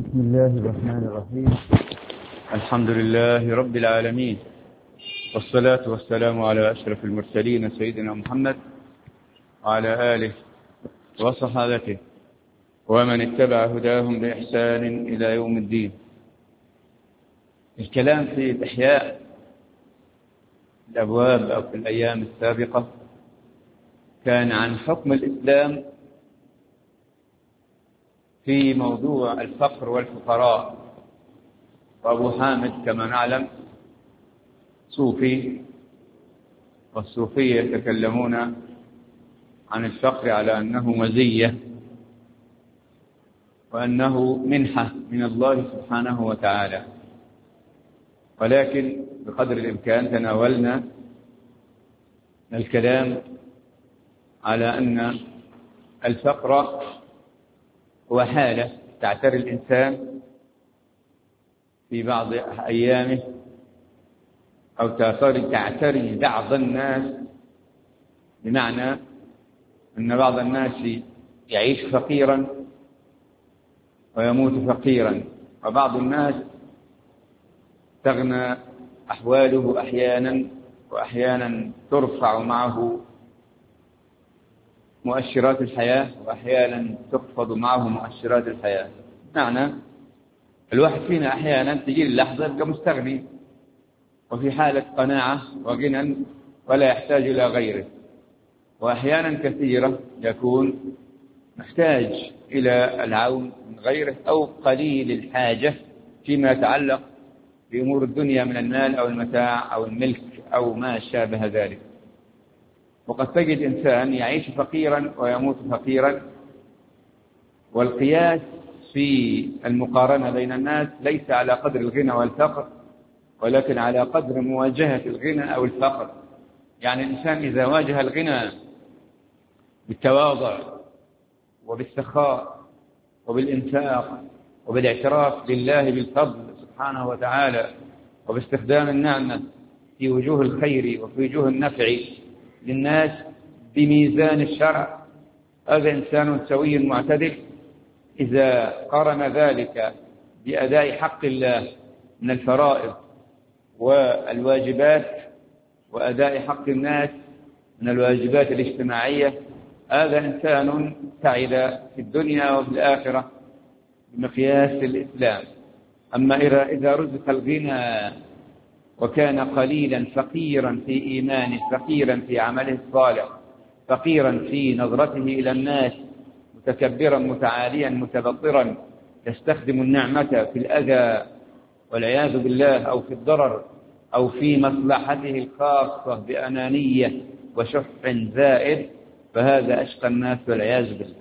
بسم الله الرحمن الرحيم. الحمد لله رب العالمين، والصلاة والسلام على أشرف المرسلين سيدنا محمد وعلى آله وصحابته ومن اتبع هداهم بإحسان إلى يوم الدين. الكلام في إحياء الأبواب أو في الأيام السابقة كان عن حكم الإسلام في موضوع الفقر والفقراء، وأبو حامد كما نعلم صوفي، والصوفية يتكلمون عن الفقر على أنه مزية وأنه منحة من الله سبحانه وتعالى، ولكن بقدر الإمكان تناولنا الكلام على أن الفقر هو حالة تعتري الإنسان في بعض أيامه، أو تعتري بعض الناس، بمعنى أن بعض الناس يعيش فقيرا ويموت فقيرا، وبعض الناس تغنى أحواله أحيانا، وأحيانا ترفع معه مؤشرات الحياة، وأحيانا تخفض معه مؤشرات الحياة. معنى الواحد فينا أحيانا تجي اللحظة يبقى مستغني وفي حالة قناعة وغنى ولا يحتاج إلى غيره، وأحيانا كثيرة يكون محتاج إلى العون من غيره أو قليل الحاجة فيما يتعلق بأمور الدنيا من المال أو المتاع أو الملك أو ما شابه ذلك. وقد تجد إنسان يعيش فقيرا ويموت فقيرا، والقياس في المقارنة بين الناس ليس على قدر الغنى والفقر، ولكن على قدر مواجهة الغنى أو الفقر. يعني الإنسان إذا واجه الغنى بالتواضع وبالسخاء وبالإنفاق وبالاعتراف لله بالفضل سبحانه وتعالى، وباستخدام النعمة في وجوه الخير وفي وجوه النفع للناس بميزان الشرع، هذا إنسان سوي معتدل. إذا قارن ذلك بأداء حق الله من الفرائض والواجبات وأداء حق الناس من الواجبات الاجتماعية، هذا إنسان سعد في الدنيا وفي الآخرة بمقياس الإسلام. أما إذا رزق الغنى وكان قليلا، فقيرا في إيمانه، فقيرا في عمله الصالح، فقيرا في نظرته إلى الناس، متكبرا متعاليا متبطرا، يستخدم النعمة في الأذى والعياذ بالله، أو في الضرر، أو في مصلحته الخاصة بأنانية وشح زائد، فهذا أشقى الناس والعياذ بالله.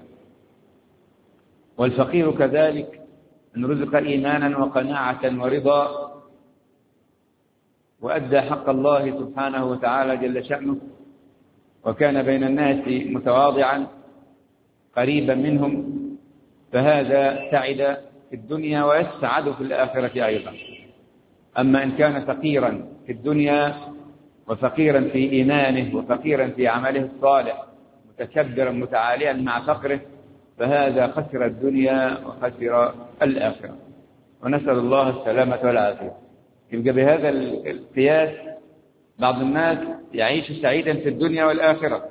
والفقير كذلك إن رزق إيمانا وقناعة ورضا وأدى حق الله سبحانه وتعالى جل شأنه، وكان بين الناس متواضعا قريبا منهم، فهذا سعد في الدنيا ويسعد في الآخرة أيضا. أما إن كان فقيرا في الدنيا وفقيرا في إيمانه وفقيرا في عمله الصالح، متكبرا متعاليا مع فقره، فهذا خسر الدنيا وخسر الآخرة، ونسأل الله السلامة والعافية. يبقى بهذا القياس بعض الناس يعيش سعيدا في الدنيا والآخرة،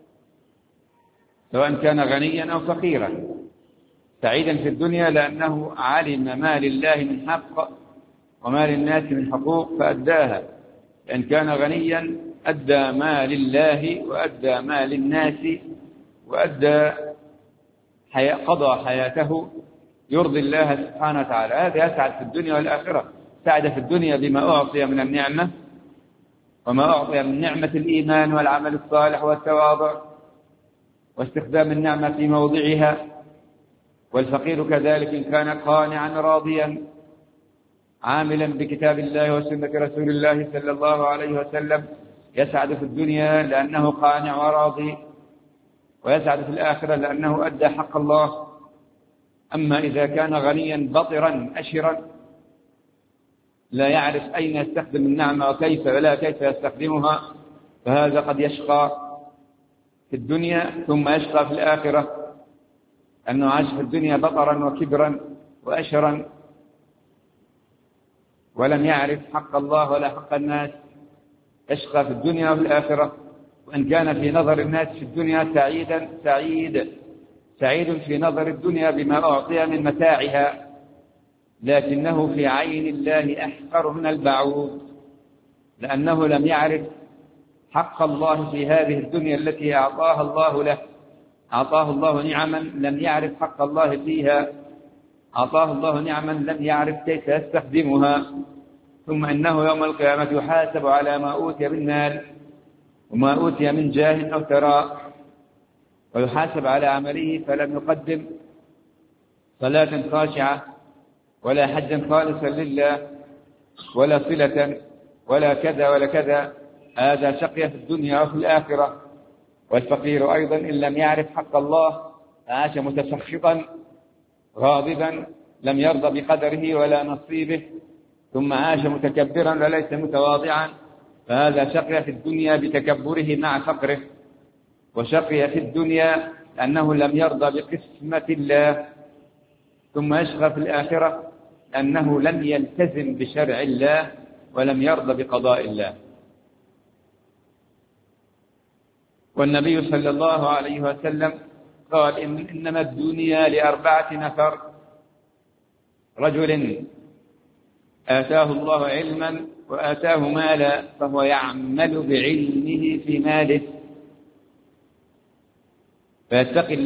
سواء كان غنيا أو فقيرا. سعيدا في الدنيا لأنه علم ما لله من حق وما للناس من حقوق فأداها، لأن كان غنيا أدى ما لله وأدى ما للناس وأدى قضى حياته يرضي الله سبحانه وتعالى. هذا يسعد في الدنيا والآخرة. سعد في الدنيا بما أعطي من النعمة، وما أعطي من نعمة الإيمان والعمل الصالح والتواضع واستخدام النعمة في موضعها. والفقير كذلك إن كان قانعا راضيا عاملا بكتاب الله وسنة رسول الله صلى الله عليه وسلم، يسعد في الدنيا لأنه قانع وراضي، ويسعد في الآخرة لأنه أدى حق الله. أما إذا كان غنيا بطرا أشرا لا يعرف أين يستخدم النعمة وكيف ولا كيف يستخدمها، فهذا قد يشقى في الدنيا ثم يشقى في الآخرة، أنه عاش في الدنيا بطرا وكبرا وأشرا ولم يعرف حق الله ولا حق الناس يشقى في الدنيا وفي الآخرة. وإن كان في نظر الناس في الدنيا سعيد في نظر الدنيا بما أعطي من متاعها، لكنه في عين الله أحقر من البعوض، لأنه لم يعرف حق الله في هذه الدنيا التي أعطاها الله له. أعطاه الله نعما لم يعرف حق الله فيها، أعطاه الله نعما لم يعرف كيف يستخدمها. ثم إنه يوم القيامة يحاسب على ما أوتي من مال وما أوتي من جاه أو ثراء، ويحاسب على عمله، فلم يقدم صلاة خاشعة ولا حجا خالصا لله ولا صلة ولا كذا ولا كذا. هذا شقي في الدنيا وفي الآخرة. والفقير أيضا إن لم يعرف حق الله عاش متسخطا غاضبا، لم يرضى بقدره ولا نصيبه، ثم عاش متكبرا وليس متواضعا، فهذا شقي في الدنيا بتكبره مع فقره، وشقي في الدنيا لأنه لم يرضى بقسمة الله، ثم يشقى في الآخرة أنه لم يلتزم بشرع الله ولم يرضى بقضاء الله. والنبي صلى الله عليه وسلم قال إنما الدنيا ل4 نفر: رجل آتاه الله علما وآتاه مالا فهو يعمل بعلمه في ماله فيتقي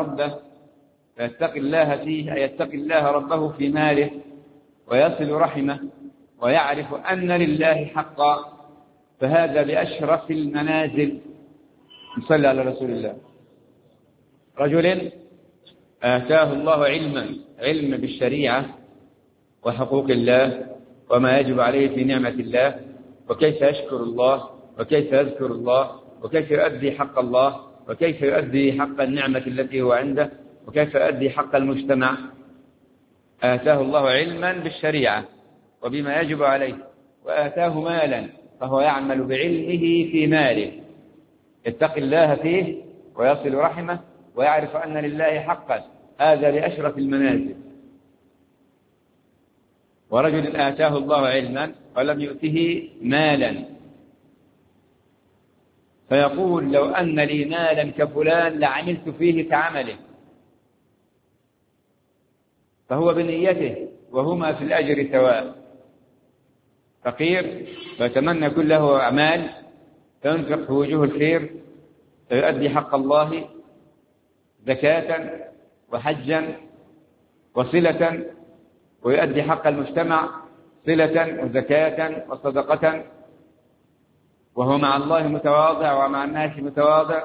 الله فيه، يتقي الله ربه في ماله ويصل رحمه ويعرف أن لله حقا، فهذا بأشرف المنازل. نصلي على رسول الله. رجل آتاه الله علم بالشريعة وحقوق الله وما يجب عليه في نعمة الله، وكيف يشكر الله وكيف يذكر الله وكيف يؤدي حق الله وكيف يؤدي حق النعمة التي هو عنده وكيف يؤدي حق المجتمع. آتاه الله علما بالشريعة وبما يجب عليه، وآتاه مالا فهو يعمل بعلمه في ماله، يتقي الله فيه ويصل رحمه ويعرف أن لله حقا، هذا لأشرف المنازل. ورجل آتاه الله علما ولم يؤته مالا فيقول: لو أن لي مالا كفلان لعملت فيه كعمله، فهو بنيته وهما في الأجر سواء. فقير فيتمنى يكون له أعمال فينفق في وجوه الخير، فيؤدي حق الله زكاة وحجا وصلة، ويؤدي حق المجتمع صلة وزكاة وصدقة، وهو مع الله متواضع ومع الناس متواضع.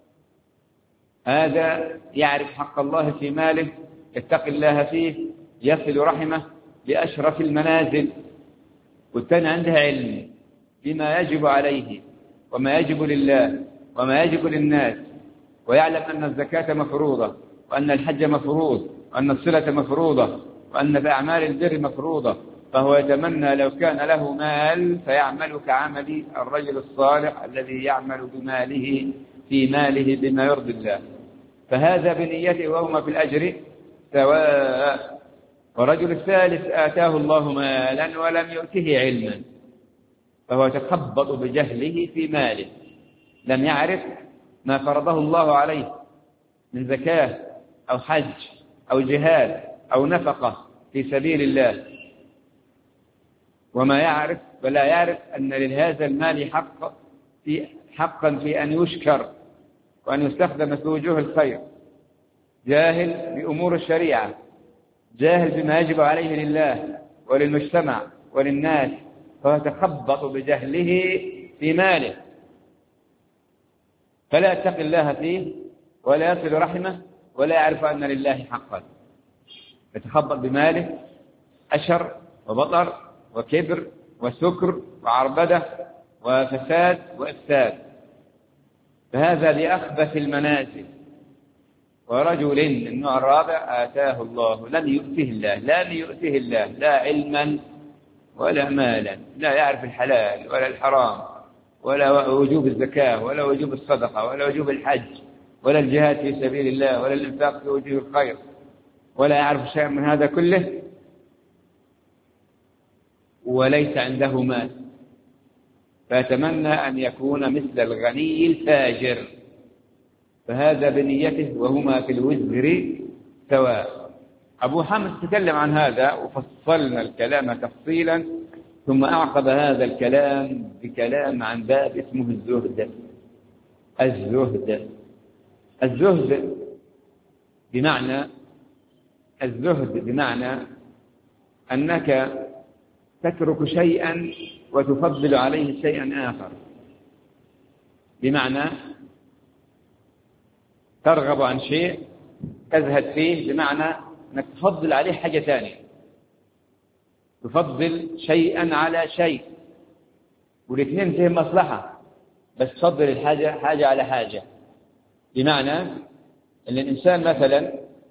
هذا يعرف حق الله في ماله، يتقي الله فيه، يصل رحمه بأشرف المنازل. والثاني عندها علم بما يجب عليه وما يجب لله وما يجب للناس، ويعلم أن الزكاة مفروضة وأن الحج مفروض وأن الصلة مفروضة وأن بأعمال البر مفروضة، فهو يتمنى لو كان له مال فيعمل كعمل الرجل الصالح الذي يعمل بماله في ماله بما يرضي الله، فهذا بنيته وهما في الأجر سواء. ورجل الثالث آتاه الله مالا ولم يؤته علما، فهو يتخبط بجهله في ماله، لم يعرف ما فرضه الله عليه من زكاة أو حج أو جهاد أو نفقة في سبيل الله، ولا يعرف أن لهذا المال حقا في أن يشكر وأن يستخدم في وجوه الخير. جاهل بأمور الشريعة، جاهل بما يجب عليه لله وللمجتمع وللناس، فهو يتخبط بجهله في ماله، فلا يتقي الله فيه ولا يصل رحمه ولا يعرف أن لله حقا، يتخبط بماله أشر وبطر وكبر وسكر وعربدة وفساد وإفساد، فهذا لأخبث المنازل. ورجل النوع الرابع آتاه الله لم يؤته الله لا علما ولا مالا، لا يعرف الحلال ولا الحرام ولا وجوب الزكاة ولا وجوب الصدقة ولا وجوب الحج ولا الجهاد في سبيل الله ولا الإنفاق في وجوه الخير ولا يعرف شيئا من هذا كله وليس عنده مال، فيتمنى أن يكون مثل الغني الفاجر، فهذا بنيته وهما في الوزر سواء. أبو حامد تكلم عن هذا وفصلنا الكلام تفصيلا، ثم أعقب هذا الكلام بكلام عن باب اسمه الزهد. الزهد بمعنى أنك تترك شيئا وتفضل عليه شيئا آخر، بمعنى ترغب عن شيء تزهد فيه، بمعنى أنك تفضل عليه حاجة ثانية، تفضل شيئا على شيء، والاثنين فيهم مصلحة، بس تفضل الحاجة حاجة على حاجة. بمعنى أن الإنسان مثلا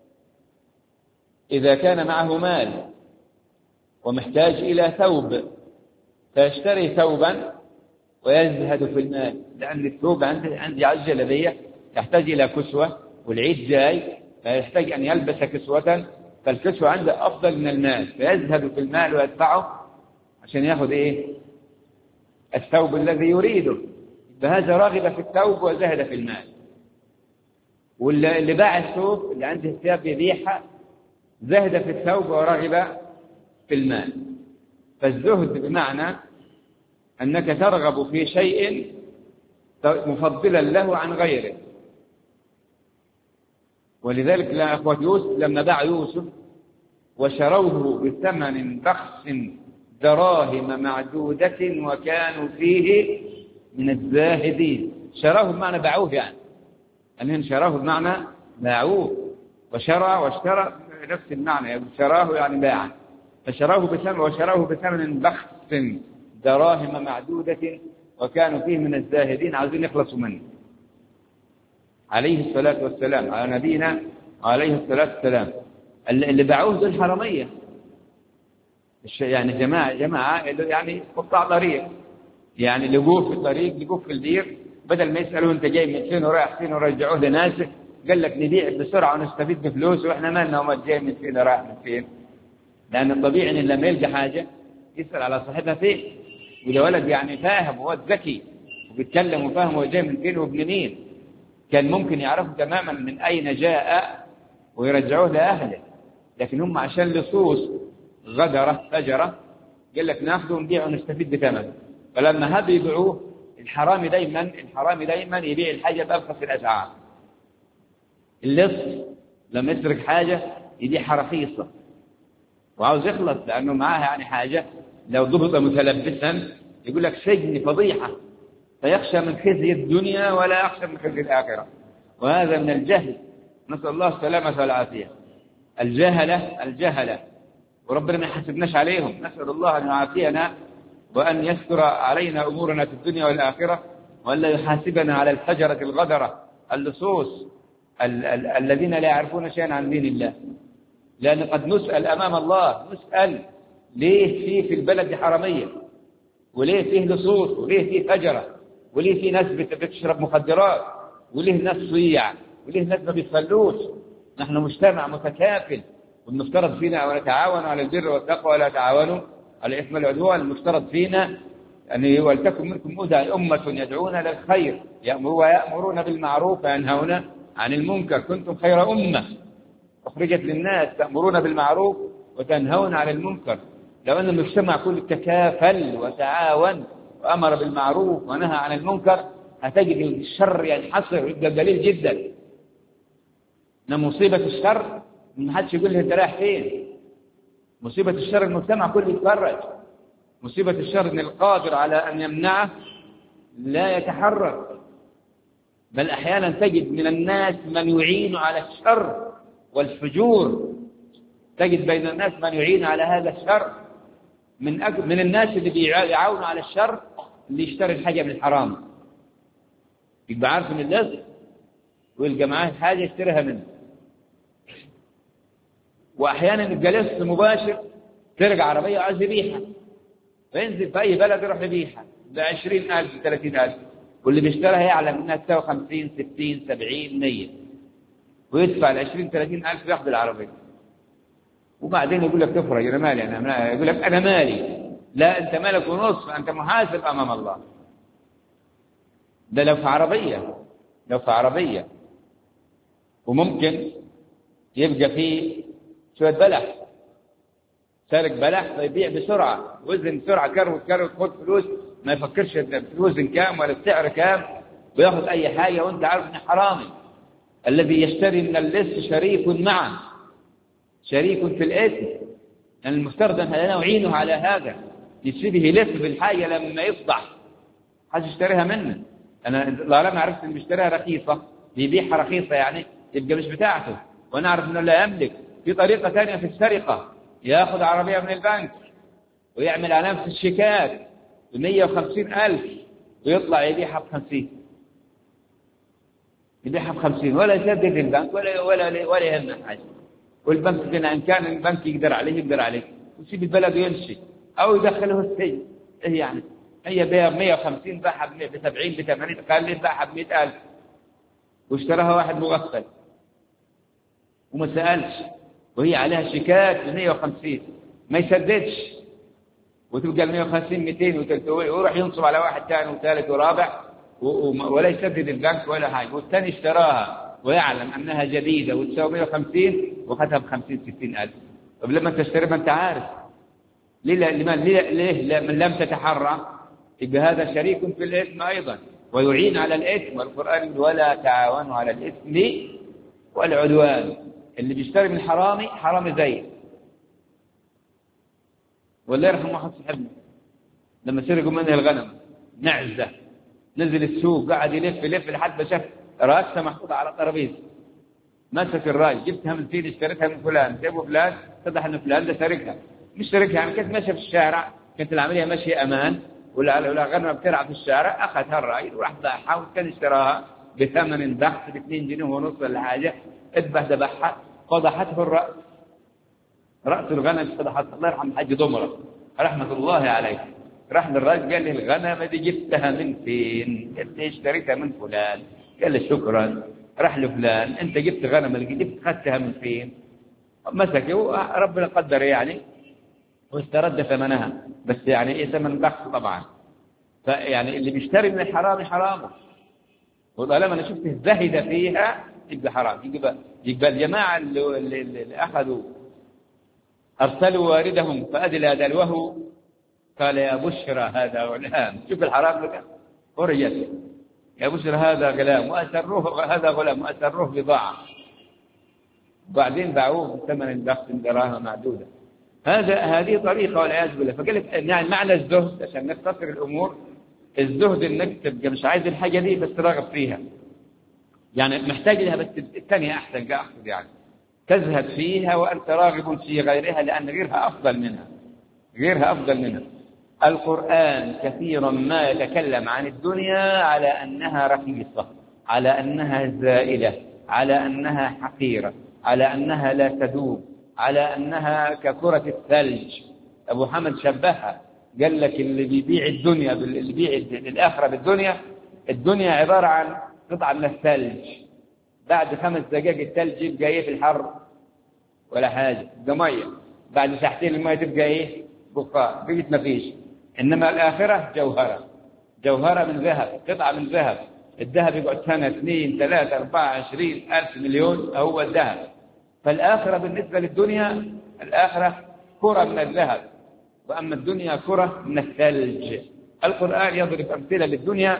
إذا كان معه مال ومحتاج إلى ثوب فيشتري ثوبا ويزهد في المال، لأن الثوب عندي عجلة بيه يحتاج إلى كسوة، والعيد جاي فيحتاج أن يلبس كسوة، فالكسوة عنده أفضل من المال، فيزهد في المال ويدفعه عشان يأخذ الثوب الذي يريده. فهذا راغب في الثوب وزهد في المال. واللي باع الثوب اللي عنده ثياب يبيعها زهد في الثوب ورغب في المال. فالزهد بمعنى أنك ترغب في شيء مفضلا له عن غيره. ولذلك أخوة يوسف لما باع يوسف وشروه بثمن بخس دراهم معدودة وكانوا فيه من الزاهدين. شروه بمعنى باعوه، يعني أنهم شروه بمعنى باعوه، واشترى نفس المعنى، يعني شراه يعني باعا. وشروه بثمن بخس دراهم معدودة وكانوا فيه من الزاهدين، عايزين يخلصوا منه. عليه الصلاة والسلام، على نبينا عليه الصلاة والسلام. اللي باعوه دول حرامية، يعني جماعة يعني قطاع طريق، يعني لقوه في الطريق، لقوه في البير، بدل ما يسألوه أنت جاي من فين ورايح فين ورجعوه لناسه، قال لك نبيع بسرعة ونستفيد بفلوس، وإحنا مالنا وما جاي من فين ورايح من فين. لأن الطبيعي إن لما يلقى حاجة يسأل على صاحبها فين، وده ولد يعني فاهم وهو ذكي وبيتكلم وفاهم هو جاي من فين وابن مين، كان ممكن يعرفوا تماما من أين جاء ويرجعوه لأهله. لكن هم عشان لصوص غدرة فجرة قال لك ناخذه ونبيعه ونستفيد بثمنه. فلما هذا يبيعوه، الحرامي دايما يبيع الحاجة بأرخص الأسعار. اللص لما يسرق حاجة يبيعها رخيصة وعاوز يخلص، لأنه معاه يعني حاجة لو ضبط متلبسا يقول لك سجن فضيحة، فيخشى من خزي الدنيا ولا يخشى من خزي الآخرة. وهذا من الجهل، نسأل الله السلامة والعافية. الجهلة وربنا ما يحاسبناش عليهم، نسأل الله أن يعافينا وأن يستر علينا أمورنا في الدنيا والآخرة، وأن لا يحاسبنا على الفجرة الغدرة اللصوص الذين لا يعرفون شيئا عن دين الله. لأن قد نسأل أمام الله، نسأل ليه في البلد حرامية، وليه فيه لصوص، وليه فيه فجرة، وليه فيه ناس بتشرب مخدرات، وليه ناس صيع، وليه ناس ما بيصلوش. نحن مجتمع متكافل، والمفترض فينا أن نتعاون على البر والتقوى ولا تعاونوا على الإثم والعدوان. المفترض فينا أن ولتكن منكم أمة يدعون للخير ويأمرون بالمعروف وينهون عن المنكر، كنتم خير أمة أخرجت للناس تأمرون بالمعروف وتنهون عن المنكر. لو أن المجتمع كله تكافل وتعاون وأمر بالمعروف ونهى عن المنكر، هتجد الشر ينحصر ويبقى قليل جدا. إن مصيبة الشر ما حدش يقول لي أنت رايح فين. مصيبة الشر المجتمع كله يتفرج. مصيبة الشر أن القادر على أن يمنعه لا يتحرك، بل أحيانا تجد من الناس من يعين على الشر والفجور. تجد بين الناس من يعين على هذا الشر من الناس اللي بيعاونوا على الشر اللي يشتري الحاجة من الحرام، يبقى عارف من اللص ويلقى معاه حاجة يشتريها منه. وأحيانا يبقى لص مباشر ترجع عربية وعايز يبيعها، فينزل في أي بلد يروح يبيعها ب20,000 30,000، واللي بيشتريها يعلم انها تساوي 50 60 70 100، ويدفع 20 30,000 ياخذ العربية. وبعدين يقول لك تفرج أنا مالي، يقول لك أنا مالي. لا، أنت مالك ونصف، أنت محاسب أمام الله. ده لو في عربية وممكن يبقى فيه شوية بلح، سارق بلح فيبيع بسرعة، وزن بسرعة، كروت خد فلوس، ما يفكرش الوزن كام ولا السعر كام، وياخذ أي حاجة وأنت عارف إنه حرامي. الذي يشتري من اللص شريك معه، شريك في الإثم، يعني المفترض أن نعينه على هذا، يسيبه يلف بالحاجة لما يفضح حاجة يشتريها منه. أنا لما عرفت إنه بيشتريها رخيصة بيبيعها رخيصة، يعني يبقى مش بتاعته، وأنا أعرف إنه لا يملك. في طريقة ثانية في السرقة، يأخذ عربية من البنك ويعمل على نفس الشيكات ب150,000 ويطلع يبيعها ب50، يبيعها ب50 ولا يسدد البنك ولا يهمه حاجة. والبنك كنا إن كان البنك يقدر عليه ويسيب البلد ويمشي أو يدخله السجن. إيه يعني؟ هي بيع 150 باعها ب70 ب80، قال لي باعها ب100,000 واشتراها واحد مغفل وما سألش، وهي عليها شيكات ب150 ما يسددش، وتبقى 150 200 و300 ويروح ينصب على واحد ثاني وثالث ورابع ولا يسدد البنك ولا حاجة. والثاني اشتراها ويعلم أنها جديدة وتساوي 150 وخدها ب50-60,000. طب لما تشتري ما أنت عارف ليه من لم تتحرى؟ يبقى هذا شريك في الإثم أيضا ويعين على الإثم. والقرآن يقول ولا تعاونوا على الإثم والعدوان. اللي بيشتري من حرامي زي والله يرحم واحد صاحبنا لما سرقوا منه الغنم نعزة، نزل السوق قاعد يلف لحد ما شاف راسه محطوطة على الترابيزة، مسك الراي جبتها من فين؟ اشتريتها من فلان. جابوا فلان اتضح ان فلان ده سرقها، مش سرقها يعني كانت ماشيه في الشارع، كانت العمليه ماشيه امان ولا غنمه بتلعب في الشارع، اخذها الراي وراح باعها وكان اشتراها بثمن بحث ب2 جنيه ونص ولا حاجه. ذبحها فضحته رأس الغنم فضحت. الله يرحم الحاج ضمرة رحمة الله عليه، راح للراجل قال له الغنم دي جبتها من فين؟ قال له اشتريتها من فلان. قال له شكرا. راح لفلان انت جبت غنم اللي جبت خدتها من فين؟ مسكه ربنا قدر يعني واسترد ثمنها، بس يعني ايه ثمن بخس طبعا. فيعني اللي بيشتري من الحرام حرامه، وطالما انا شفت الزهد فيها يبقى حرام. يبقى الجماعه اللي اخذوا ارسلوا واردهم فادلى دلوه قال يا بشرى هذا غلام. شوف الحرام لك فرجت يا بشرى هذا غلام واسروه هذا غلام واسروه بضاعه، وبعدين باعوه بثمن بخس دراهم معدوده. هذه طريقه والعياذ بالله. فقال لك يعني معنى الزهد عشان نختصر الامور، الزهد انك تبقى مش عايز الحاجه دي بس راغب فيها، يعني محتاج لها بس الثانيه احسن، اقصد يعني تزهد فيها وانت راغب في غيرها لان غيرها افضل منها. القرآن كثيرا ما يتكلم عن الدنيا على أنها رخيصة، على أنها زائلة، على أنها حقيرة، على أنها لا تدوم، على أنها ككرة الثلج. أبو حمد شبهها قال لك اللي بيبيع الدنيا اللي بيبيع الآخرة بالدنيا، الدنيا عبارة عن قطعة من الثلج، بعد 5 دقائق الثلج يبقى ايه في الحر ولا حاجة، يبقى مية، بعد ساعتين المية تبقى ايه بقاء، بقيت ما فيش. إنما الآخرة جوهرة من ذهب، قطعة من ذهب. الذهب يقعد سنة 2 3 4 20 ألف مليون هو الذهب. فالآخرة بالنسبة للدنيا الآخرة كرة من الذهب، وأما الدنيا كرة من الثلج. القرآن يضرب أمثلة للدنيا.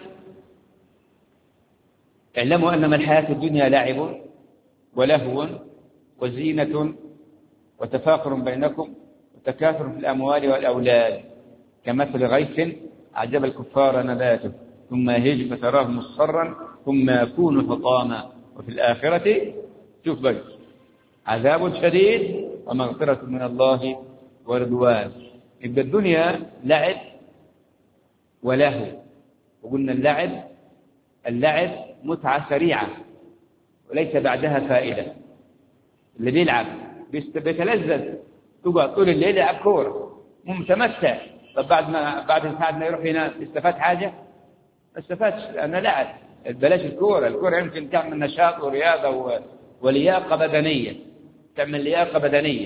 اعلموا أنما الحياة الدنيا لعب ولهو وزينة وتفاخر بينكم وتكاثر في الأموال والأولاد كمثل غيث أعجب الكفار نباته ثم يهيج فتراه مصفرا ثم يكون حطاما وفي الآخرة شوف بقى عذاب شديد ومغفرة من الله ورضوان. يبقى الدنيا لعب ولهو، وقلنا اللعب متعة سريعة وليس بعدها فائدة. اللي بيلعب بيتلذذ، تقعد طول الليل يلعب كورة متمتع. طب بعد ما يروح ينام استفاد حاجة؟ ما استفادش، لأنه لعب. بلاش الكورة يمكن تعمل نشاط ورياضة ولياقة بدنية، تعمل لياقة بدنية،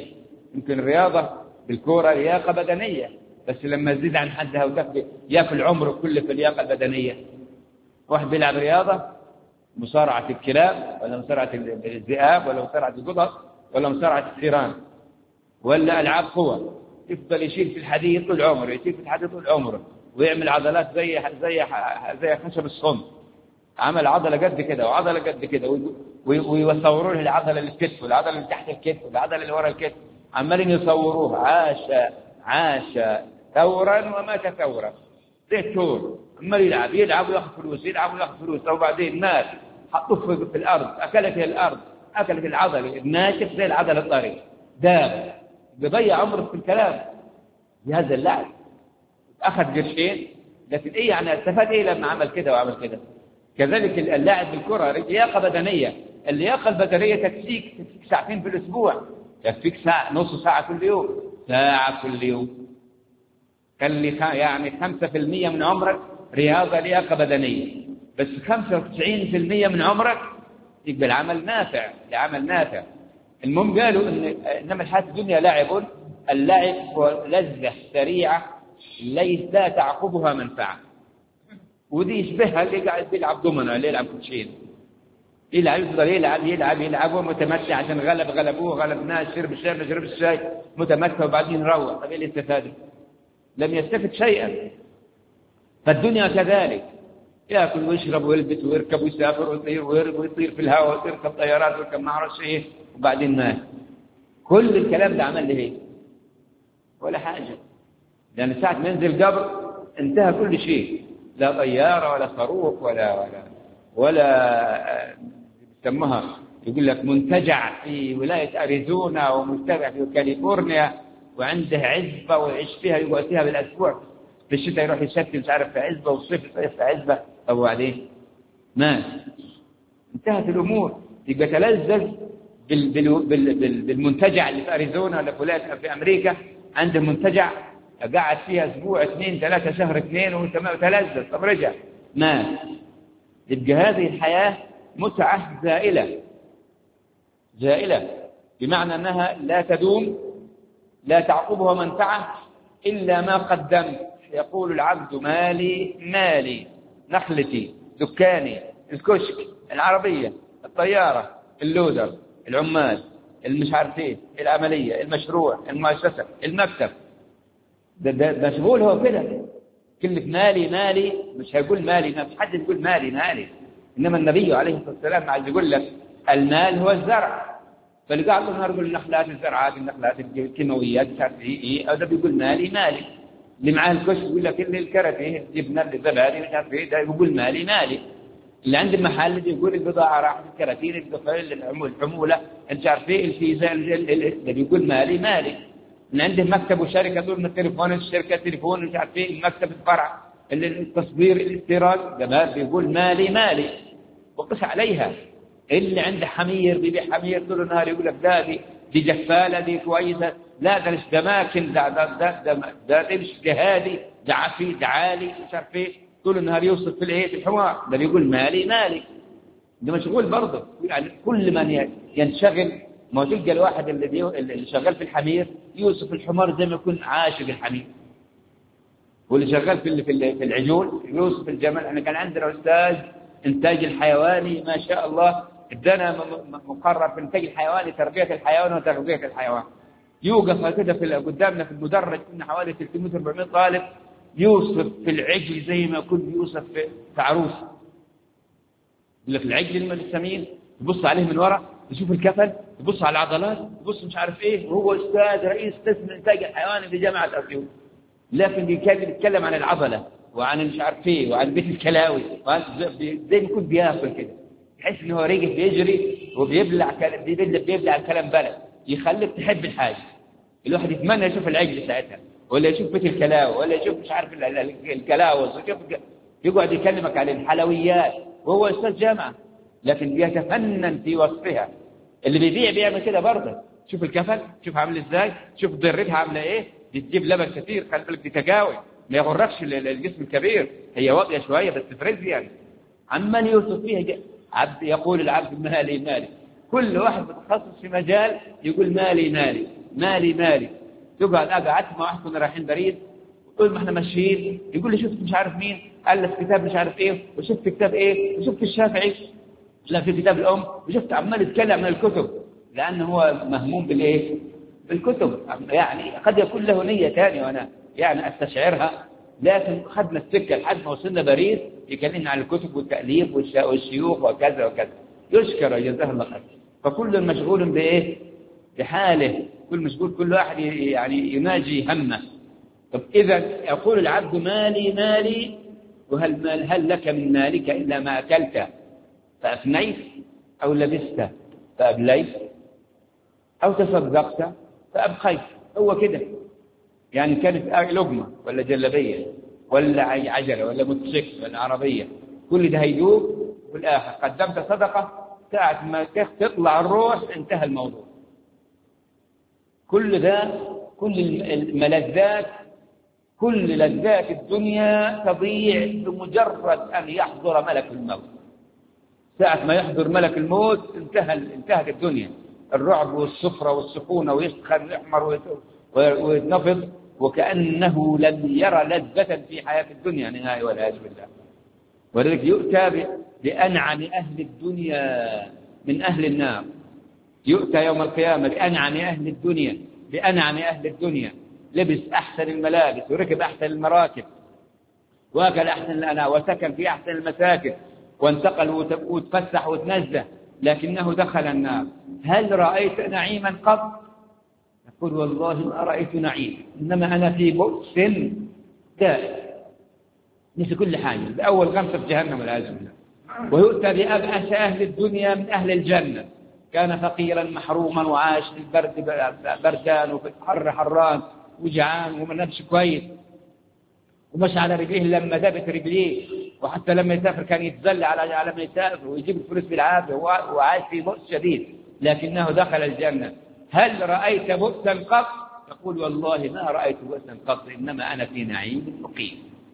يمكن الرياضة بالكورة لياقة بدنية، بس لما تزيد عن حدها وتاخد ياكل عمره كله في اللياقة البدنية. واحد بيلعب رياضة مصارعة الكلاب ولا مصارعة الذئاب ولا مصارعة القطط ولا مصارعة الثيران ولا ألعاب قوة، يفضل يشيل في الحديد طول عمره، يشيل في الحديد طول عمره، ويعمل عضلات زي خشب الصم. عمل عضلة قد كده وعضلة قد كده، ويصوروا له العضلة اللي في الكتف والعضلة اللي تحت الكتف والعضلة اللي ورا الكتف، عمالين يصوروه. عاش ثورا ومات ثورا، زي الثور عمال يلعب وياخذ فلوس، يلعب وياخذ فلوس، وبعدين مات، حطوه في الأرض، أكلت الأرض، أكلت العضلة الناشف زي العضلة الطري، داب، بيضيع عمره في الكلام بهذا اللعب. أخذ قرشين، لكن إيه يعني استفاد إيه لما عمل كده وعمل كده؟ كذلك اللاعب بالكرة لياقة بدنية، اللياقة البدنية تكفيك ساعتين في الأسبوع، تكفيك ساعة، نص ساعة كل يوم، ساعة كل يوم. خلي يعني 5% من عمرك رياضة لياقة بدنية، بس 95% من عمرك يبقى العمل نافع. المهم قالوا إنما الحياة الدنيا لعب، اللعب هو لذة سريعة ليس تعقبها منفعة. ودي يشبهها اللي قاعد بيلعب دومنا، اللي يلعب كوتشين، يفضل يلعب ومتمتع عشان غلبوه، غلب ناس، شرب الشاي متمتع، وبعدين روح. طب ايه اللي استفاد؟ لم يستفد شيئا. فالدنيا كذلك، ياكل ويشرب ويلبس ويركب ويسافر ويطير في الهواء ويركب طيارات ويركب ما اعرفش ايه، وبعدين مات. كل الكلام ده عمل له ايه؟ ولا حاجه، لان ساعه ما ينزل قبر انتهى كل شيء، لا طياره ولا صاروخ ولا بيسموها، يقول لك منتجع في ولايه اريزونا ومنتجع في كاليفورنيا، وعنده عزبه ويعيش فيها، يقعد فيها بالاسبوع، في الشتاء يروح يسكن مش عارف في عزبه، والصيف يصيف في عزبه. طب وبعدين مات، انتهت الامور. يبقى تلذذ بالمنتجع اللي في اريزونا ولا في ولايه في امريكا، عنده منتجع قعد فيها اسبوع 2 3 شهر 2 وتلذذ، طب رجع مات. يبقى هذه الحياه متعه زائله، بمعنى انها لا تدوم، لا تعقبها منفعه الا ما قدمت. يقول العبد مالي نخلتي، دكاني، الكشك، العربيه، الطياره، اللودر، العمال، المش عارف ايه، العمليه، المشروع، المؤسسه، المكتب. ده مشغول هو كده، كلمه مالي مش هيقول مالي، ما فيش حد يقول مالي. انما النبي عليه الصلاه والسلام عايز يقول لك المال هو الزرع، فاللي قاعد النهار يقول النخلات، الزرعات، النخلات، الكيماويات، مش عارف ايه، هذا بيقول مالي. اللي معاه الكشك يقول لك الكراتين، الجبنه، الزبادي، مش عارف ايه، ده يقول مالي. اللي عند المحل بيقول البضاعه راحت، الكراتين، الحموله، مش عارف ايه، الفيزا، ده بيقول مالي. اللي عنده مكتب وشركه، دول من التليفون، الشركه تليفون، مش عارف ايه، المكتب، الفرع، التصدير، الاستيراد، ده بيقول مالي وقس عليها. اللي عنده حمير بيبيع حمير طول النهار، يقول لك دي جفاله، دي كويسه، لا ده مش دماكن، ده مش جهادي، ده عفي، ده عالي، مش عارف ايه، طول النهار يوصف في الايه، في الحمار، ده بيقول مالي. ده مشغول برضه. يعني كل من ينشغل، ما تلقى الواحد اللي شغال في الحمير يوصف الحمار زي ما يكون عاشق الحمير، واللي شغال في العجول يوصف الجمل. احنا كان عندنا استاذ انتاج الحيواني ما شاء الله، ادانا مقرر في الانتاج الحيواني، تربيه الحيوان وتغذيه الحيوان. يوقف كده قدامنا في المدرج، كنا حوالي 300 400 طالب، يوصف في العجل زي ما يكون يوصف في عروس. اللي في العجل السمين يبص عليه من وراء، يشوف الكفل، يبص على العضلات، يبص مش عارف ايه، وهو استاذ رئيس قسم الانتاج الحيواني في جامعه اسيوط، لكن يتكلم عن العضله وعن مش عارف ايه وعن بيت الكلاوي، زي ما يكون بياكل كده، تحس ان هو ريقه بيجري وبيبلع الكلام بلد، يخليك تحب الحاجه. الواحد يتمنى يشوف العجل ساعتها، ولا يشوف بيت الكلاوي، ولا يشوف مش عارف الكلاوس، يقعد يكلمك عن الحلويات وهو استاذ جامعه، لكن بيتفنن في وصفها. اللي بيعمل كده برضه، شوف الكفل، شوف عامل ازاي، شوف ضرتها عامله ايه، بتجيب لبن كثير، خلي بالك دي تجاوي، ما يغركش الجسم الكبير، هي واطيه شويه بس تفرز يعني. عمال يوصف فيها عبد، يقول العبد مالي. كل واحد متخصص في مجال يقول مالي. مالي مالي. قعدت مع واحد كنا رايحين باريس، قلت ما احنا ماشيين، يقول لي شفت مش عارف مين ألف كتاب مش عارف ايه، وشفت كتاب ايه، وشفت الشافعي لا في كتاب الأم، وشفت عمال يتكلم عن الكتب، لأنه هو مهموم بالإيه؟ بالكتب. يعني قد يكون له نية ثانية وأنا يعني أستشعرها، لكن خدنا السكة لحد ما وصلنا باريس يكلمنا عن الكتب والتأليف والشيوخ وكذا وكذا. يشكر جزاه الله خير. فكل مشغول بإيه؟ بحاله، كل مشغول، كل واحد يعني يناجي همه. طب إذا يقول العبد مالي مالي، هل لك من مالك إلا ما أكلت فأفنيت، أو لبست فأبليت، أو تصدقت فأبقيت. هو كده يعني، كانت لقمة ولا جلبية ولا عجلة ولا موتوسيكل ولا عربية، كل ده هيدوب في الآخر. قدمت صدقة ساعة ما تطلع الروح انتهى الموضوع. كل ده، كل الملذات، كل لذات الدنيا تضيع بمجرد أن يحضر ملك الموت. ساعة ما يحضر ملك الموت انتهت الدنيا. الرعب والسفرة والسخونة، ويسخن ويحمر ويتنفض وكأنه لم يرى لذة في حياة الدنيا نهاية والعياذ بالله. ولذلك يؤتى بأنعم أهل الدنيا من أهل النار. يؤتى يوم القيامة بأنعم أهل الدنيا، بأنعم أهل الدنيا، لبس أحسن الملابس وركب أحسن المراكب وأكل أحسن الأنواع وسكن في أحسن المساكن وانتقل وتفسح وتنزه، لكنه دخل النار. هل رأيت نعيما قط؟ يقول والله ما رأيت نعيم، إنما أنا في بؤس دائم، مثل كل حاجة بأول غمسة في جهنم والعياذ بالله. ويؤتى بأبأس أهل الدنيا من أهل الجنة، كان فقيرا محروما وعاش في البرد بردان وفي الحر حران وجعان وما نمشي كويس ومشى على رجليه لما دبت رجليه، وحتى لما يسافر كان يتزل على ما يسافر ويجيب الفلوس بالعافية وعاش في بؤس شديد، لكنه دخل الجنة. هل رأيت بؤسا قط؟ يقول والله ما رأيت بؤسا قط، إنما أنا في نعيم مقيم.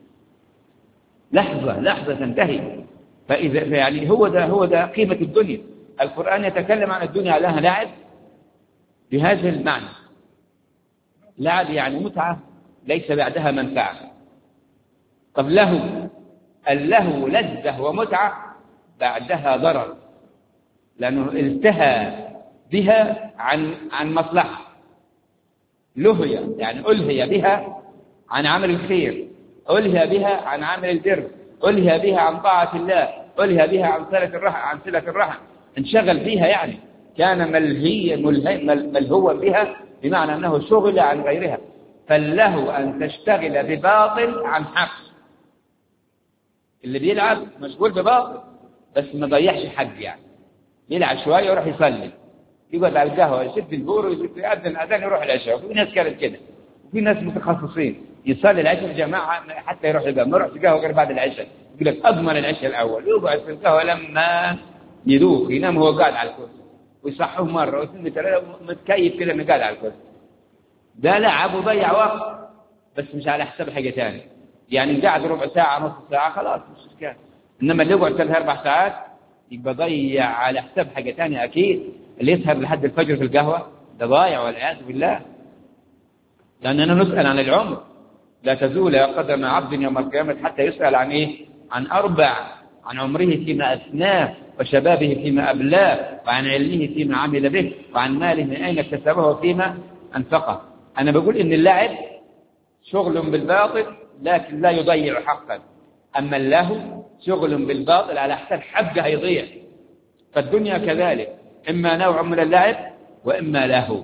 لحظة تنتهي. فإذا يعني هو ده قيمة الدنيا. القرآن يتكلم عن الدنيا لها لعب بهذا المعنى. لعب يعني متعة ليس بعدها منفعة. طب له لذة ومتعة بعدها ضرر، لأنه التهى بها عن مصلحة. لهي يعني ألهي بها عن عمل الخير، ألهي بها عن عمل البر، ألهي بها عن طاعة الله، ألهي بها عن صلة الرحم، انشغل فيها، يعني كان ملهوا بها، بمعنى أنه شغل عن غيرها. فله أن تشتغل بباطل عن حق. اللي بيلعب مشغول بباطل بس ما ضيعش حق، يعني يلعب شوية ويروح يصلي، يقعد على القهوة يشد البور ويأذن أذان يروح العشاء. وفي ناس كانت كده، وفي ناس متخصصين يصلي العشاء الجماعة حتى يروح القهوة، ما يروحش القهوة غير بعد العشاء. يقول لك أضمن العشاء الأول، يقعد في القهوة لما يدوخ ينام هو قاعد على الكرسي، ويصحوه مرة واثنين ثلاثة متكيف كده إنه قاعد على الكرسي. ده لعب وضيع وقت بس مش على حساب حاجة ثانية. يعني قاعد ربع ساعة نص ساعة خلاص مش إشكال، إنما اللي يقعد 3-4 ساعات يبقى ضيع على حساب حاجة ثانية أكيد. اللي يسهر لحد الفجر في القهوة ده ضايع والعياذ بالله. لأننا نسأل عن العمر، لا تزول قدم عبد يوم القيامة حتى يسأل عن إيه؟ عن 4: عن عمره فيما أثناه، وشبابه فيما أبلاه، وعن علمه فيما عمل به، وعن ماله من أين اكتسبه وفيما أنفقه. أنا بقول إن اللعب شغل بالباطل لكن لا يضيع حقا، أما اللهو شغل بالباطل على حساب حقه هيضيع. فالدنيا كذلك، إما نوع من اللعب وإما لهو.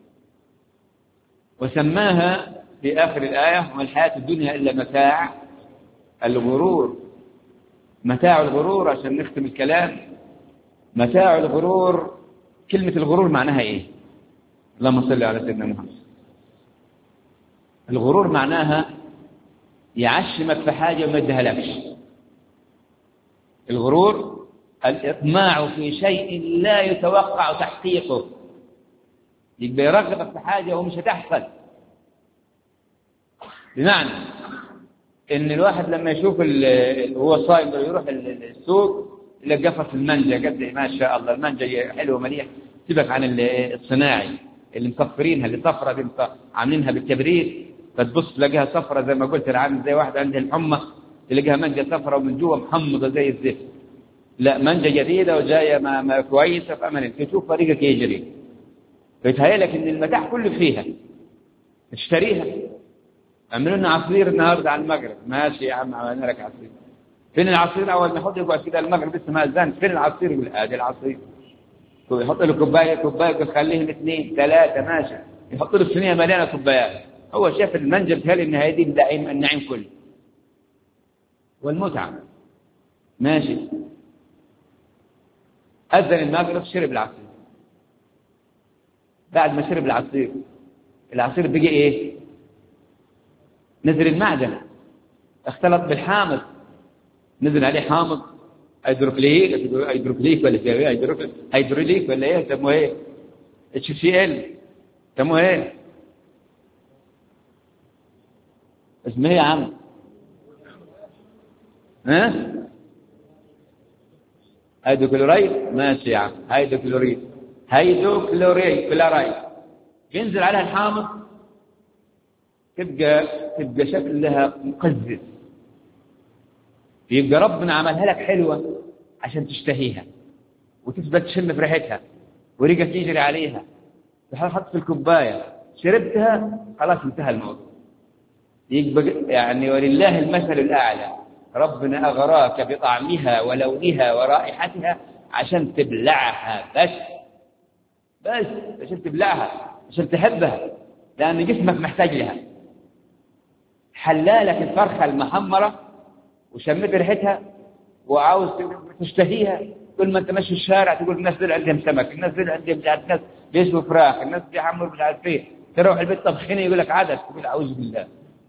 وسماها في آخر الآية: وما الحياة الدنيا إلا متاع الغرور. متاع الغرور، عشان نختم الكلام، متاع الغرور، كلمة الغرور معناها إيه؟ اللهم صل على سيدنا محمد. الغرور معناها يعشمك في حاجة وما يديها لكش. الغرور الإطماع في شيء لا يتوقع تحقيقه، يبقى يرغبك في حاجة ومش هتحصل. بمعنى إن الواحد لما يشوف هو صايم يروح السوق يلاقي قفص المانجا قد ما شاء الله، المانجا حلو ومليح، سيبك عن الصناعي اللي مصفرينها، اللي صفرة دي عاملينها بالكبريت، فتبص تلاقيها صفرة زي ما قلت العام، زي واحد عنده الحمى تلاقيها مانجا صفرة ومن جوه محمضة زي الزفت. لا، مانجا جديدة وجاية ما كويسة، فأمل تشوف فريقك يجري، فيتهيألك إن المتاع كله فيها، اشتريها. عملوا لنا عصير النهارده على المغرب، ماشي يا عم عملنا لك عصير. فين العصير؟ أول ما يحط يقعد كده المغرب لسه ما أذان، فين العصير؟ يقول ادي العصير. يحط له كوباية ويخليهم 2 3 ماشي، يحط له الصينية مليانة كوبايات. هو شاف المنجم بتهيألي إن هي دي النعيم كله والمتعة. ماشي، أذن المغرب، شرب العصير. بعد ما شرب العصير بقي إيه؟ نزل المعدن، اختلط بالحامض، نزل عليه حامض هيدروكليك ولا هيدروليك ولا ايه سموه ايه؟ HCl سموه ايه؟ اسمه ايه يا عم؟ ها؟ هيدروكلورايد. ماشي يا عم، هيدروكلورايد ينزل عليها الحامض، تبقى شكلها مقزز. يبقى ربنا عملها لك حلوة عشان تشتهيها وتثبت تشم في ريحتها وريقك يجري عليها. تحط في الكوباية، شربتها، خلاص انتهى الموضوع. يبقى يعني ولله المثل الأعلى، ربنا أغراك بطعمها ولونها ورائحتها عشان تبلعها بس عشان تبلعها، عشان تحبها، لأن جسمك محتاج لها. حلالك الفرخة المحمرة وشمت ريحتها وعاوز تشتهيها، كل ما انت ماشي الشارع تقول الناس دول عندهم سمك، الناس دول عندهم مش عارف، ناس بيشووا فراخ، الناس بيعمروا مش عارف ايه، تروح البيت طبخين يقول لك عدس، تقول اعوذ بالله.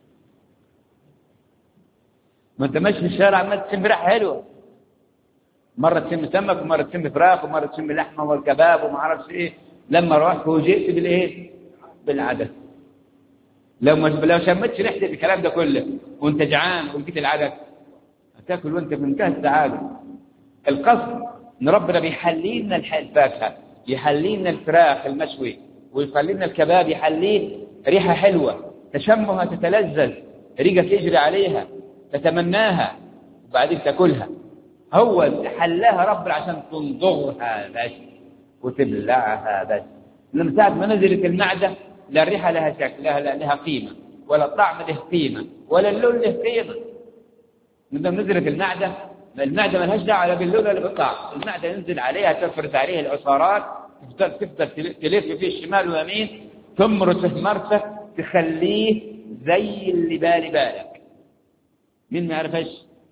ما انت ماشي في الشارع عمال تشم ريحه حلوه، مره تشم سمك ومره تشم فراخ ومره تشم لحمه والكباب وما اعرفش ايه. لما رحت فوجئت بالايه؟ بالعدس. لو شمتش ريحه الكلام ده كله وانت جعان ولقيت العدس، هتاكل وانت في منتهى السعاده. القصد ان ربنا بيحلي لنا الفاكهه، يحلي لنا الفراخ المشوي، ويخلي لنا الكباب، يحليه ريحه حلوه تشمها تتلذذ، ريقك يجري عليها تتمناها وبعدين تاكلها. هو حلاها ربنا عشان تنضغها بس وتبلعها بس. من ساعه ما نزلت المعده، لا الريحه لها شكل، لها قيمه، ولا الطعم له قيمه، ولا اللون له قيمه. لما نزلت المعده ما لهاش دعوه لا باللون ولا بالطعم. المعده ينزل عليها، تفرز عليه العصارات، تفضل تلف فيه الشمال واليمين، تمرسه مرسه تخليه زي اللي بالك. مين ما يعرفش؟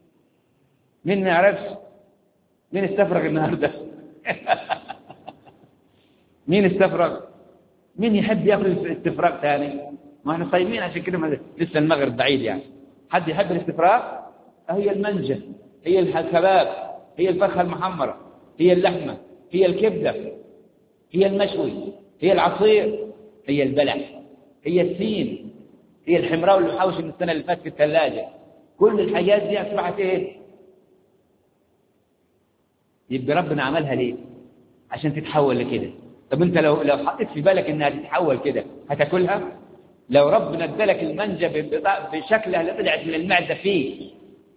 مين استفرغ النهارده؟ مين استفرغ؟ مين يحب ياكل استفراغ ثاني؟ ما احنا صايمين عشان كده، لسه المغرب بعيد يعني. حد يحب الاستفراغ؟ هي المنجة، هي الكباب، هي الفرخة المحمرة، هي اللحمة، هي الكبدة، هي المشوي، هي العصير، هي البلح، هي السين، هي الحمراء اللي حوش من السنة اللي فاتت في الثلاجة. كل الحاجات دي أصبحت إيه؟ يبقى ربنا عملها ليه؟ عشان تتحول لكده. طب أنت لو حطيت في بالك إنها تتحول كده هتاكلها؟ لو ربنا ادالك المنجة بشكلها اللي طلعت من المعدة فيه،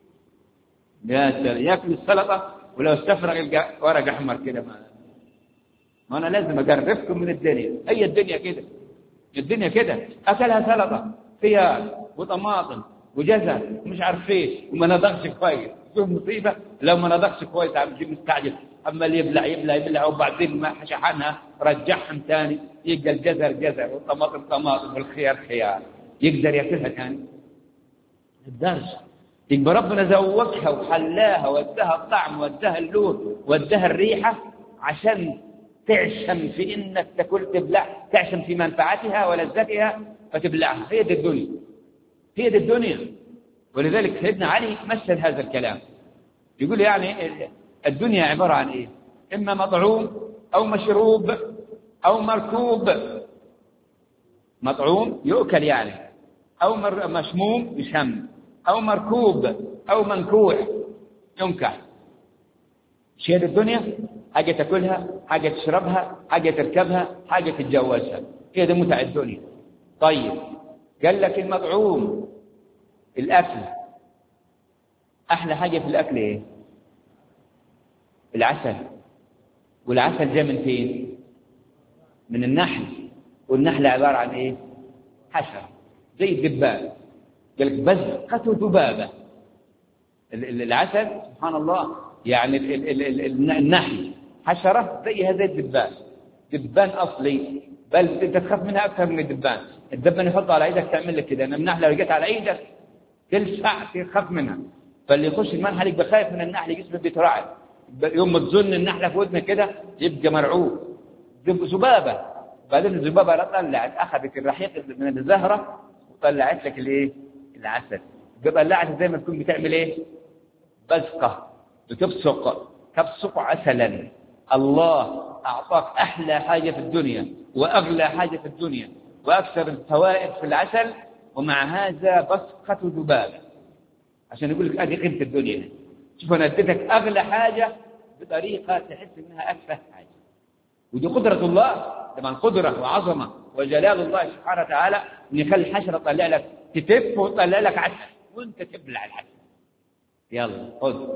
ياكل السلطة، ولو استفرغ يلقى ورق أحمر كده. ما أنا لازم أقربكم من الدنيا. هي الدنيا كده أكلها سلطة خيار وطماطم وجزر ومش عارف ايه، وما نضغش كويس. شوف مصيبة لو ما نضغش كويس، عم يجي مستعجل عمال يبلع وبعدين ما شحنها رجعهم ثاني، يلقى الجزر جزر والطماطم طماطم والخيار خيار، يقدر ياكلها ثاني؟ الدرج. يبقى ربنا زوجها وحلاها وادها الطعم وادها اللون وادها الريحة عشان تعشم في انك تاكل، تبلع، تعشم في منفعتها ولذتها فتبلعها. هي دي الدنيا. ولذلك سيدنا علي مثل هذا الكلام، يقول يعني الدنيا عبارة عن ايه؟ اما مطعوم او مشروب او مركوب. مطعوم يؤكل يعني، او مشموم يشم، او مركوب او منكوح ينكح. شيء الدنيا، حاجة تاكلها، حاجة تشربها، حاجة تركبها، حاجة تتجوزها. هي دي متع الدنيا. طيب قال لك المطعوم، الأكل، أحلى حاجة في الأكل إيه؟ العسل. والعسل جاء من فين؟ من النحل. والنحل عبارة عن إيه؟ حشرة زي الدبان. قال لك بزقة ذبابة. العسل سبحان الله يعني النحل حشرة زيها زي الدبان، دبان أصلي، بل أنت تخاف منها أكثر من الدبان. الدبان يحطها على إيدك تعمل لك كده، إنما النحلة لو جت على إيدك تلسع تخاف منها. فاللي يخش المنحل يبقى خايف من النحل، جسمه بيترعب. يوم ما تظن النحلة في ودنك كده يبقى مرعوب. ذبابة. بعدين الذبابة طلعت أخذت الرحيق من الزهرة وطلعت لك الإيه؟ العسل. طلعت زي ما تكون بتعمل إيه؟ بزقة، تبصق عسلا. الله أعطاك أحلى حاجة في الدنيا وأغلى حاجة في الدنيا وأكثر الفوائد في العسل، ومع هذا بصقة ذبابة عشان يقول لك أدي قيمة الدنيا. شوف أنا اديتك أغلى حاجة بطريقة تحس إنها أتفه حاجة، ودي قدرة الله طبعا، قدرة وعظمة وجلال الله سبحانه وتعالى إن يخلي الحشرة تطلع لك تتف وتطلع لك عسل وأنت تبلع العسل. يلا خذ.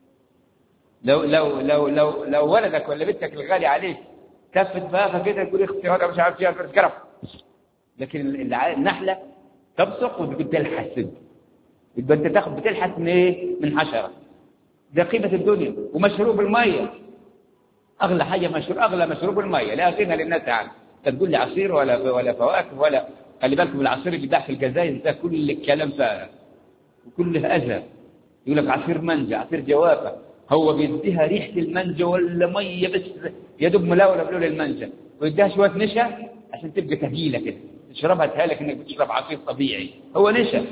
لو ولدك ولا بنتك الغالي عليك كفت فافه كده تقول اختي هذا مش عارف ايه كرف، لكن النحله تبصق وتقول تلحس، يبقى انت تاخذ بتلحس من ايه؟ من حشره. ده قيمه الدنيا. ومشروب الميه اغلى حاجه، اغلى مشروب الميه، لا غنى للناس عنه. تقول لي عصير ولا فواكه ولا، خلي بالكم العصير اللي بيتباع في الجزائر ده كل الكلام فارغ وكله اذى. يقول لك عصير مانجا، عصير جوافه، هو بيديها ريحه المانجا ولا ميه بس يا دوب ملاوله بلون المانجا، ويديها شويه نشا عشان تبقى ثقيله كده تشربها تهالك انك بتشرب عصير طبيعي. هو نشا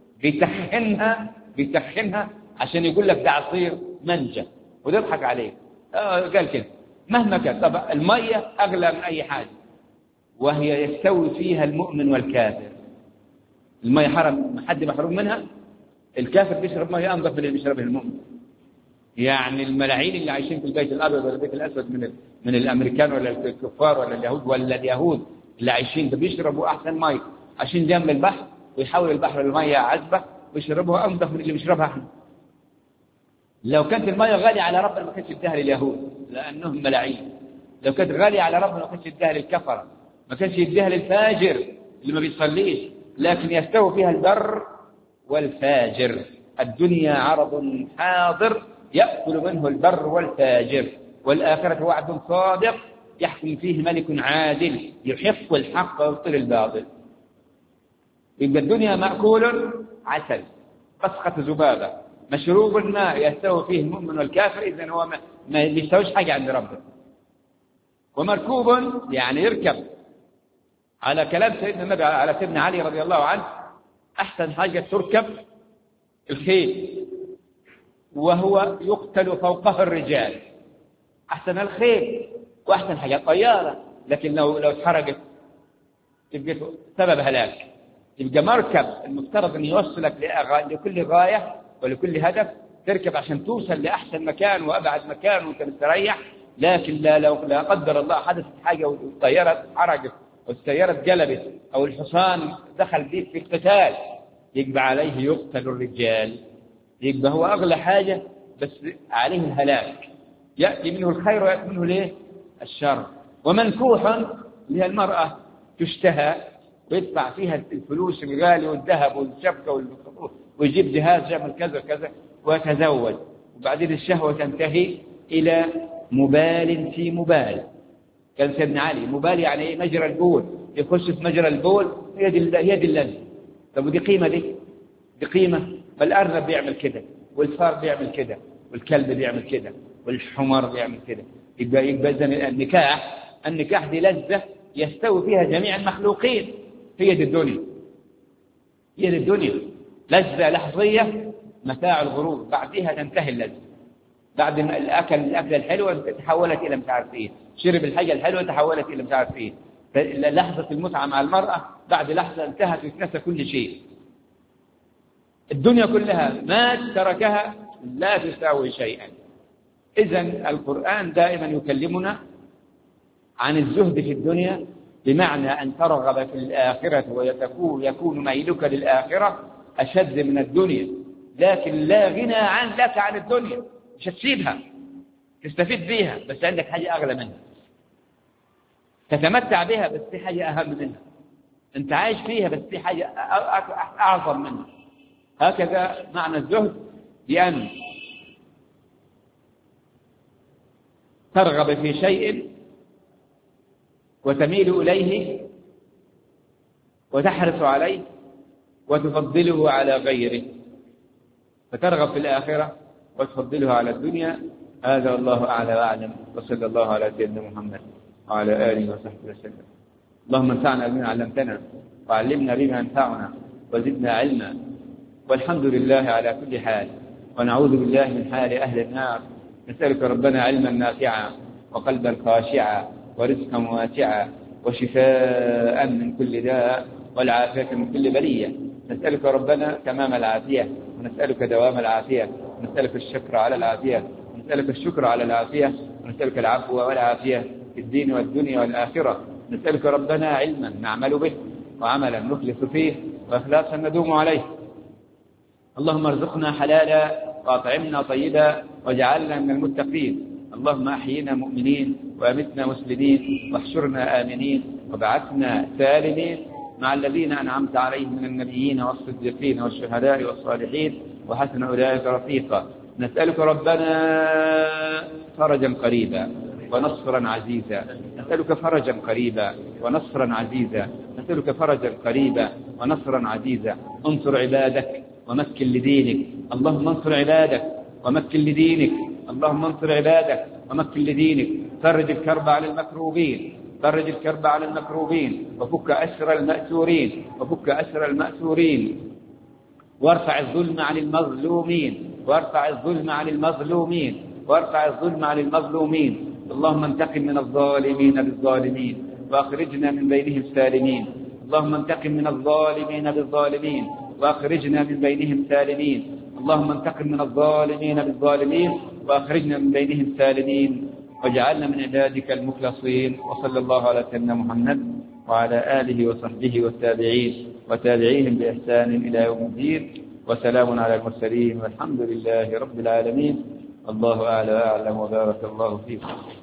بيتخنها عشان يقول لك ده عصير مانجا ويضحك عليك. قال كده مهما كان. طبعا الميه اغلى من اي حاجه، وهي يستوي فيها المؤمن والكافر. الميه حرم، حد محروم منها؟ الكافر بيشرب ميه انظف من اللي بيشربها المؤمن. يعني الملاعين اللي عايشين في البيت الابيض ولا البيت الاسود من الامريكان ولا الكفار ولا اليهود اللي عايشين ده بيشربوا احسن ميه عشان جنب البحر، ويحول البحر لميه عذبه ويشربوها انظف من اللي بيشربها احنا. لو كانت الميه غاليه على ربنا ما كانش يديها لليهود لانهم ملاعين. لو كانت غاليه على ربنا ما كانش يديها للكفره، ما كانش يديها للفاجر اللي ما بيصليش. لكن يستوي فيها البر والفاجر. الدنيا عرض حاضر يأكل منه البر والفاجر، والآخرة وعد صادق يحكم فيه ملك عادل يحق الحق ويبطل الباطل. يبقى الدنيا مأكول عسل، بصقة ذبابة، مشروب الماء يستوي فيه المؤمن والكافر، إذن هو ما يستويش حاجة عند ربه. ومركوب يعني يركب. على كلام سيدنا النبي على سيدنا علي رضي الله عنه أحسن حاجة تركب الخيل، وهو يقتل فوقه الرجال. أحسن الخيل وأحسن حاجة الطيارة، لكن لو اتحرقت تبقى سبب هلاك. يبقى مركب المفترض أن يوصلك لكل غاية ولكل هدف، تركب عشان توصل لأحسن مكان وأبعد مكان وأنت مستريح. لكن لو لا قدر الله حدثت حاجة والطيارة اتحرقت والسيارة اتقلبت أو الحصان دخل بيك في القتال، يبقى عليه يقتل الرجال. يبقى هو أغلى حاجة بس عليه الهلاك، يأتي منه الخير ويأتي منه ليه؟ الشر. ومنكوح اللي هي المرأة تشتهى ويدفع فيها الفلوس الغالي والذهب والشبكة ويجيب جهاز يعمل كذا كذا ويتزوج، وبعدين الشهوة تنتهي إلى مبال في مبال. كان سيدنا علي مبال يعني إيه؟ مجرى البول، يخش في مجرى البول هي دي اللذة. طب ودي قيمة دي قيمة؟ فالأرنب بيعمل كده والفار بيعمل كده والكلب بيعمل كده والحمار بيعمل كده. يبقى إذن النكاح دي لذة يستوي فيها جميع المخلوقين. هي دي الدنيا لذة لحظية متاع الغرور، بعدها تنتهي اللذة. بعد ما الأكل الحلوة تحولت إلى مش عارف إيه، شرب الحاجة الحلوة تحولت إلى مش عارف إيه. لحظة المتعة مع المرأة بعد لحظة انتهت وتنسى كل شيء. الدنيا كلها ما تركها لا تساوي شيئا. إذن القرآن دائما يكلمنا عن الزهد في الدنيا بمعنى أن ترغب في الآخرة ويكون ميلك للآخرة أشد من الدنيا، لكن لا غنى لك عن الدنيا، مش هتسيبها، تستفيد بيها، بس عندك حاجة أغلى منها، تتمتع بها بس في حاجة أهم منها، أنت عايش فيها بس في حاجة أعظم منها. هكذا معنى الزهد، بأن ترغب في شيء وتميل إليه وتحرص عليه وتفضله على غيره، فترغب في الآخرة وتفضلها على الدنيا. هذا الله أعلى وأعلم، وصلى الله على سيدنا محمد وعلى آله وصحبه وسلم. اللهم انفعنا بما علمتنا وعلمنا بما ينفعنا وزدنا علما، والحمد لله على كل حال، ونعوذ بالله من حال أهل النار. نسألك ربنا علما نافعا وقلبا خاشعا ورزقا واسعا وشفاء من كل داء والعافية من كل بلية. نسألك ربنا تمام العافية، ونسألك دوام العافية، ونسألك الشكر على العافية، ونسألك الشكر على العافية، ونسألك العفو والعافية في الدين والدنيا والآخرة. نسألك ربنا علما نعمل به، وعملا نخلص فيه، وإخلاصا ندوم عليه. اللهم ارزقنا حلالا وأطعمنا طيبا واجعلنا من المتقين. اللهم أحينا مؤمنين وأمتنا مسلمين واحشرنا آمنين وبعثنا سالمين مع الذين أنعمت عليهم من النبيين والصديقين والشهداء والصالحين وحسن أولئك رفيقا. نسألك ربنا فرجا قريبا ونصرا عزيزا، نسألك فرجا قريبا ونصرا عزيزا، نسألك فرجا قريبا ونصرا عزيزا. انصر عبادك ومكن لدينك، اللهم انصر عبادك ومكن لدينك، اللهم انصر عبادك ومكن لدينك. فرج الكرب على المكروبين، فرج الكرب على المكروبين، وفك أسر المأسورين، وفك أسر المأسورين، وارفع الظلم عن المظلومين، وارفع الظلم عن المظلومين، وارفع الظلم عن المظلومين. اللهم انتقم من الظالمين بالظالمين واخرجنا من بينهم سالمين. اللهم انتقم من الظالمين بالظالمين واخرجنا من بينهم سالمين. اللهم انتقم من الظالمين بالظالمين واخرجنا من بينهم سالمين، واجعلنا من عبادك المخلصين. وصلى الله على سيدنا محمد وعلى آله وصحبه والتابعين وتابعيهم بإحسان إلى يوم الدين، وسلام على المرسلين، والحمد لله رب العالمين. الله أعلى وأعلم، وبارك الله فيكم.